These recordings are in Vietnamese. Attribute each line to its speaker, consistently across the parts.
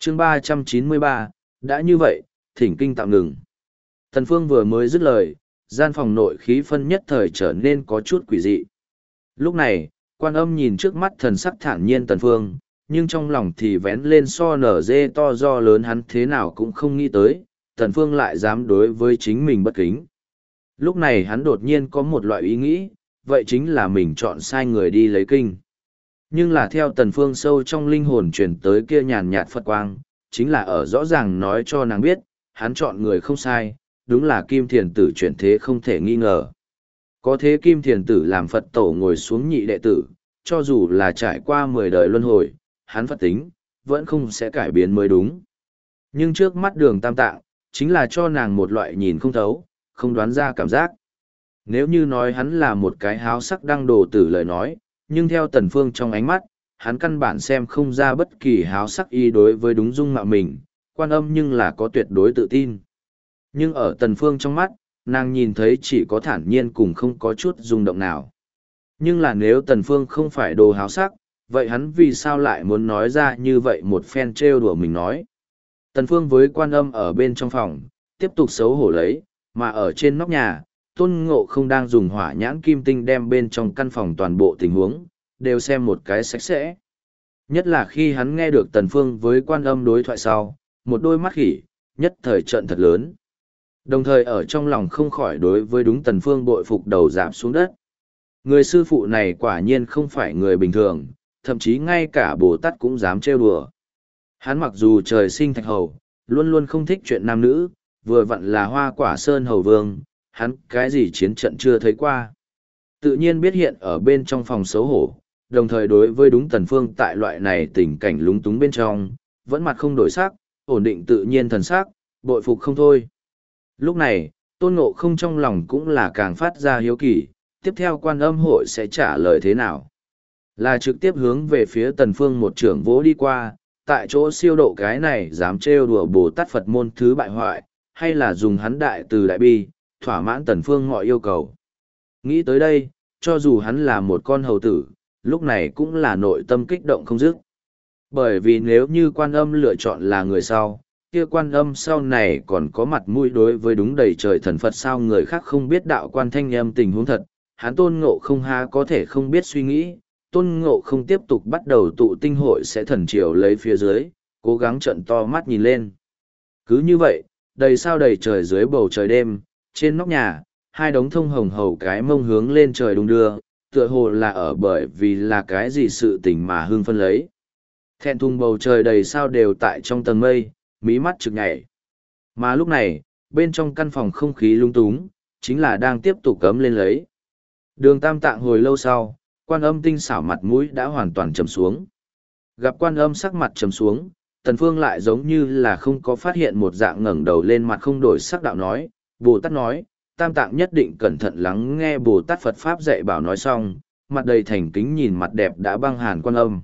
Speaker 1: chương 393, đã như vậy, thỉnh kinh tạm ngừng. Tần Phương vừa mới dứt lời, gian phòng nội khí phân nhất thời trở nên có chút quỷ dị. Lúc này, Quan Âm nhìn trước mắt thần sắc thản nhiên Tần Phương, nhưng trong lòng thì vén lên so nở dê to do lớn hắn thế nào cũng không nghĩ tới, Tần Phương lại dám đối với chính mình bất kính. Lúc này hắn đột nhiên có một loại ý nghĩ, vậy chính là mình chọn sai người đi lấy kinh. Nhưng là theo Tần Phương sâu trong linh hồn truyền tới kia nhàn nhạt Phật quang, chính là ở rõ ràng nói cho nàng biết, hắn chọn người không sai, đúng là Kim Thiền Tử chuyển thế không thể nghi ngờ. Có thế Kim Thiền Tử làm Phật tổ ngồi xuống nhị đệ tử, cho dù là trải qua 10 đời luân hồi, hắn Phật tính, vẫn không sẽ cải biến mới đúng. Nhưng trước mắt Đường Tam Tạng, chính là cho nàng một loại nhìn không thấu, không đoán ra cảm giác. Nếu như nói hắn là một cái háo sắc đăng đồ tử lời nói, nhưng theo Tần Phương trong ánh mắt, hắn căn bản xem không ra bất kỳ háo sắc y đối với đúng dung mạo mình, Quan Âm nhưng là có tuyệt đối tự tin. Nhưng ở Tần Phương trong mắt, nàng nhìn thấy chỉ có thản nhiên cùng không có chút rung động nào. Nhưng là nếu Tần Phương không phải đồ háo sắc, vậy hắn vì sao lại muốn nói ra như vậy một phen trêu đùa mình nói. Tần Phương với Quan Âm ở bên trong phòng, tiếp tục xấu hổ lấy, mà ở trên nóc nhà, Tôn Ngộ không đang dùng hỏa nhãn kim tinh đem bên trong căn phòng toàn bộ tình huống, đều xem một cái sạch sẽ. Nhất là khi hắn nghe được Tần Phương với Quan Âm đối thoại sau, một đôi mắt khỉ, nhất thời trợn thật lớn. Đồng thời ở trong lòng không khỏi đối với đúng Tần Phương bội phục đầu giảm xuống đất. Người sư phụ này quả nhiên không phải người bình thường, thậm chí ngay cả Bồ Tát cũng dám trêu đùa. Hắn mặc dù trời sinh thạch hầu, luôn luôn không thích chuyện nam nữ, vừa vặn là Hoa Quả Sơn hầu vương, hắn cái gì chiến trận chưa thấy qua. Tự nhiên biết hiện ở bên trong phòng xấu hổ, đồng thời đối với đúng Tần Phương tại loại này tình cảnh lúng túng bên trong, vẫn mặt không đổi sắc, ổn định tự nhiên thần sắc, bội phục không thôi. Lúc này, Tôn Ngộ không trong lòng cũng là càng phát ra hiếu kỳ, tiếp theo Quan Âm hội sẽ trả lời thế nào. Là trực tiếp hướng về phía Tần Phương một trưởng vỗ đi qua, tại chỗ siêu độ cái này dám trêu đùa Bồ Tát Phật môn thứ bại hoại, hay là dùng hắn đại từ đại bi, thỏa mãn Tần Phương mọi yêu cầu. Nghĩ tới đây, cho dù hắn là một con hầu tử, lúc này cũng là nội tâm kích động không dứt. Bởi vì nếu như Quan Âm lựa chọn là người sau, kia Quan Âm sau này còn có mặt mũi đối với đúng đầy trời thần Phật sao người khác không biết đạo quan thanh âm tình huống thật, hắn Tôn Ngộ không há có thể không biết suy nghĩ, Tôn Ngộ không tiếp tục bắt đầu tụ tinh hội sẽ thần triều lấy phía dưới, cố gắng trợn to mắt nhìn lên. Cứ như vậy, đầy sao đầy trời dưới bầu trời đêm, trên nóc nhà, hai đống thông hồng hầu cái mông hướng lên trời đung đưa, tựa hồ là ở bởi vì là cái gì sự tình mà hưng phân lấy. Thẹn thùng bầu trời đầy sao đều tại trong tầng mây, mí mắt trực nhảy. Mà lúc này, bên trong căn phòng không khí lung túng, chính là đang tiếp tục cấm lên lấy. Đường Tam Tạng hồi lâu sau, Quan Âm tinh xảo mặt mũi đã hoàn toàn trầm xuống. Gặp Quan Âm sắc mặt trầm xuống, Tần Phương lại giống như là không có phát hiện một dạng ngẩng đầu lên mặt không đổi sắc đạo nói, Bồ Tát nói, Tam Tạng nhất định cẩn thận lắng nghe Bồ Tát Phật Pháp dạy bảo nói xong, mặt đầy thành kính nhìn mặt đẹp đã băng hàn Quan Âm.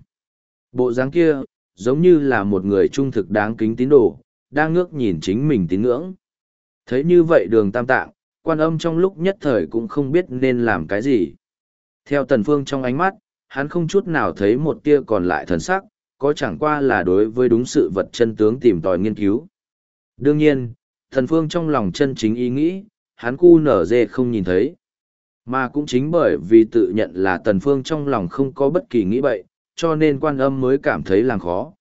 Speaker 1: Bộ dáng kia, giống như là một người trung thực đáng kính tín đồ, đang ngước nhìn chính mình tín ngưỡng. Thấy như vậy Đường Tam Tạng, Quan Âm trong lúc nhất thời cũng không biết nên làm cái gì. Theo Tần Phương trong ánh mắt, hắn không chút nào thấy một tia còn lại thần sắc, có chẳng qua là đối với đúng sự vật chân tướng tìm tòi nghiên cứu. Đương nhiên, Tần Phương trong lòng chân chính ý nghĩ, hắn cu nở dê không nhìn thấy. Mà cũng chính bởi vì tự nhận là Tần Phương trong lòng không có bất kỳ nghĩ bậy, cho nên Quan Âm mới cảm thấy làm khó.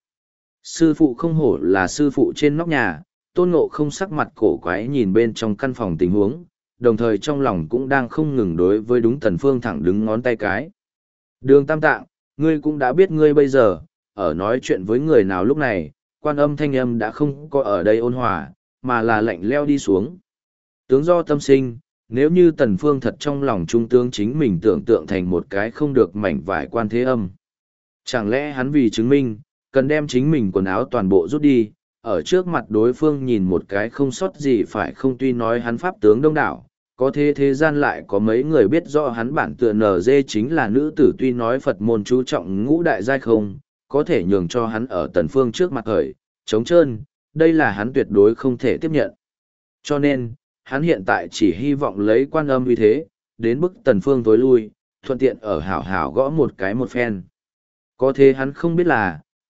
Speaker 1: Sư phụ không hổ là sư phụ trên nóc nhà, Tôn Ngộ không sắc mặt cổ quái nhìn bên trong căn phòng tình huống, đồng thời trong lòng cũng đang không ngừng đối với đúng Tần Phương thẳng đứng ngón tay cái. Đường Tam Tạng, ngươi cũng đã biết ngươi bây giờ, ở nói chuyện với người nào lúc này, Quan Âm thanh âm đã không có ở đây ôn hòa, mà là lạnh leo đi xuống. Tướng do tâm sinh, nếu như Tần Phương thật trong lòng trung tướng chính mình tưởng tượng thành một cái không được mảnh vải Quan Thế Âm. Chẳng lẽ hắn vì chứng minh, cần đem chính mình quần áo toàn bộ rút đi, ở trước mặt đối phương nhìn một cái không sót gì phải không tuy nói hắn pháp tướng đông đảo, có thế gian lại có mấy người biết rõ hắn bản tựa NG chính là nữ tử tuy nói Phật môn chú trọng ngũ đại giai không, có thể nhường cho hắn ở Tần Phương trước mặt khởi, trống trơn, đây là hắn tuyệt đối không thể tiếp nhận. Cho nên, hắn hiện tại chỉ hy vọng lấy Quan Âm uy thế, đến bức Tần Phương tối lui, thuận tiện ở hảo hảo gõ một cái một phen. Có thế hắn không biết là,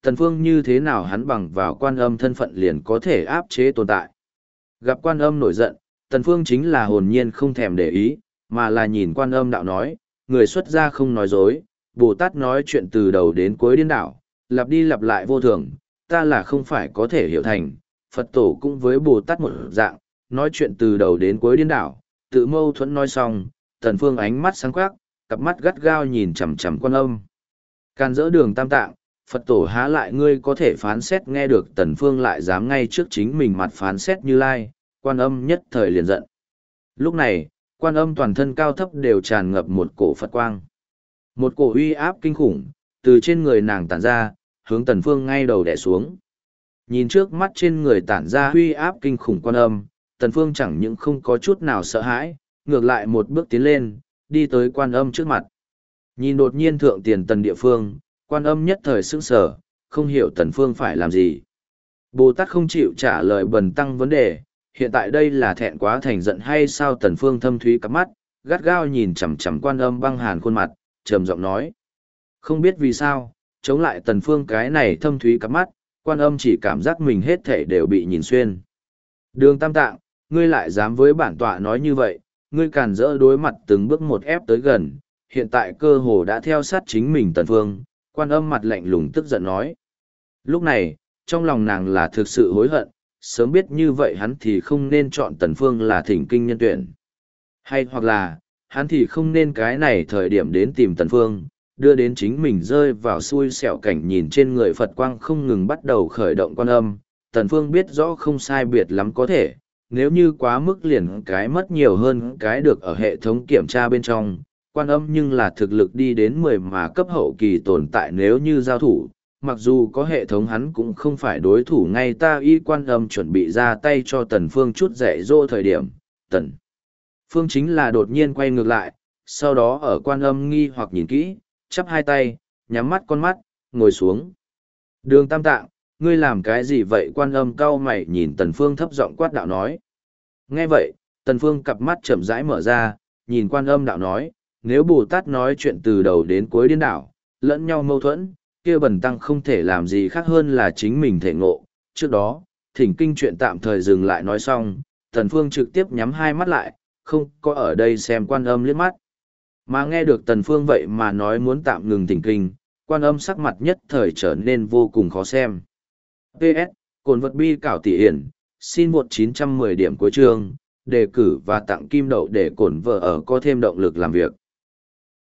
Speaker 1: Tần Phương như thế nào hắn bằng vào Quan Âm thân phận liền có thể áp chế tồn tại. Gặp Quan Âm nổi giận, Tần Phương chính là hồn nhiên không thèm để ý, mà là nhìn Quan Âm đạo nói, người xuất gia không nói dối, Bồ Tát nói chuyện từ đầu đến cuối điên đảo, lặp đi lặp lại vô thường, ta là không phải có thể hiểu thành, Phật tổ cũng với Bồ Tát một dạng, nói chuyện từ đầu đến cuối điên đảo, tự mâu thuẫn nói xong, Tần Phương ánh mắt sáng quắc, cặp mắt gắt gao nhìn chằm chằm Quan Âm. Can dỡ đường tam tạng, Phật tổ há lại ngươi có thể phán xét nghe được Tần Phương lại dám ngay trước chính mình mặt phán xét Như Lai, Quan Âm nhất thời liền giận. Lúc này, Quan Âm toàn thân cao thấp đều tràn ngập một cổ Phật quang. Một cổ uy áp kinh khủng, từ trên người nàng tản ra, hướng Tần Phương ngay đầu đè xuống. Nhìn trước mắt trên người tản ra uy áp kinh khủng Quan Âm, Tần Phương chẳng những không có chút nào sợ hãi, ngược lại một bước tiến lên, đi tới Quan Âm trước mặt. Nhìn đột nhiên thượng tiền tần địa phương, Quan Âm nhất thời sững sờ, không hiểu Tần Phương phải làm gì. Bồ Tát không chịu trả lời bần tăng vấn đề, hiện tại đây là thẹn quá thành giận hay sao? Tần Phương thâm thúy cặp mắt, gắt gao nhìn chằm chằm Quan Âm băng hàn khuôn mặt, trầm giọng nói. Không biết vì sao, chống lại Tần Phương cái này thâm thúy cặp mắt, Quan Âm chỉ cảm giác mình hết thảy đều bị nhìn xuyên. Đường Tam Tạng, ngươi lại dám với bản tọa nói như vậy, ngươi càn rỡ đối mặt từng bước một ép tới gần, hiện tại cơ hồ đã theo sát chính mình Tần Phương, Quan Âm mặt lạnh lùng tức giận nói. Lúc này, trong lòng nàng là thực sự hối hận, sớm biết như vậy hắn thì không nên chọn Tần Phương là thỉnh kinh nhân tuyển. Hay hoặc là, hắn thì không nên cái này thời điểm đến tìm Tần Phương, đưa đến chính mình rơi vào xui xẻo cảnh nhìn trên người Phật quang không ngừng bắt đầu khởi động Quan Âm. Tần Phương biết rõ không sai biệt lắm có thể, nếu như quá mức liền cái mất nhiều hơn cái được ở hệ thống kiểm tra bên trong. Quan Âm nhưng là thực lực đi đến 10 mà cấp hậu kỳ tồn tại, nếu như giao thủ, mặc dù có hệ thống hắn cũng không phải đối thủ ngay. Ta y Quan Âm chuẩn bị ra tay cho Tần Phương chút dạy dỗ thời điểm, Tần Phương chính là đột nhiên quay ngược lại, sau đó ở Quan Âm nghi hoặc nhìn kỹ, chắp hai tay, nhắm mắt con mắt, ngồi xuống. Đường Tam Tạng, ngươi làm cái gì vậy? Quan Âm cau mày nhìn Tần Phương thấp giọng quát đạo nói. Nghe vậy, Tần Phương cặp mắt chậm rãi mở ra, nhìn Quan Âm đạo nói, nếu Bồ Tát nói chuyện từ đầu đến cuối điên đảo, lẫn nhau mâu thuẫn, kia bần tăng không thể làm gì khác hơn là chính mình thể ngộ. Trước đó, thỉnh kinh chuyện tạm thời dừng lại nói xong, Tần Phương trực tiếp nhắm hai mắt lại, không có ở đây xem Quan Âm liếc mắt. Mà nghe được Tần Phương vậy mà nói muốn tạm ngừng thỉnh kinh, Quan Âm sắc mặt nhất thời trở nên vô cùng khó xem. PS, cồn vật bi cảo tỷ hiển, xin 1910 điểm cuối chương, đề cử và tặng kim đậu để cổn vợ ở có thêm động lực làm việc.